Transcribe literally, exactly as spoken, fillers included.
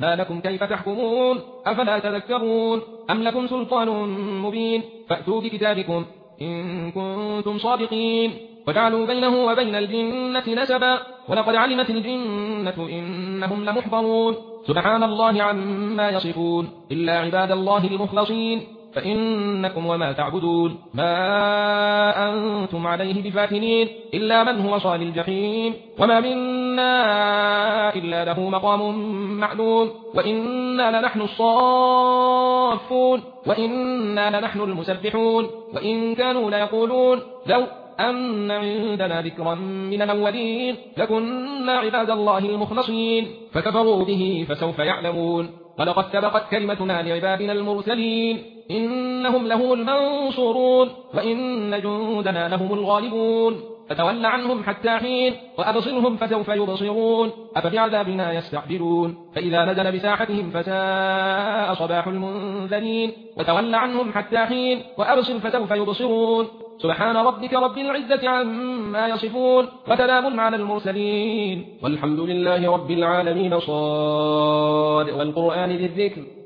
ما لكم كيف تحكمون أفلا تذكرون أم لكم سلطان مبين فأتوا بكتابكم إن كنتم صادقين وجعلوا بينه وبين الجنة نسبا ولقد علمت الجنة إنهم لمحضرون سبحان الله عما يصفون إلا عباد الله المخلصين فإنكم وما تعبدون ما أنتم عليه بفاتنين إلا من هو صال الجحيم وما منا إلا له مقام معلوم وإنا لنحن الصافون وإنا لنحن المسبحون وإن كانوا ليقولون لو أن عندنا ذكرا من الأولين لكنا عباد الله المخلصين فكفروا به فسوف يعلمون ولقد سبقت كلمتنا لعبادنا المرسلين إنهم لهم المنصورون وإن جندنا لهم الغالبون فتول عنهم حتى حين وأبصرهم فسوف يبصرون أفبعذابنا يستعجلون فإذا نزل بساحتهم فساء صباح المنذرين وتول عنهم حتى حين وأبصر فسوف يبصرون سبحان ربك رب العزة عما يصفون وسلام على المرسلين والحمد لله رب العالمين صاد والقرآن ذي الذكر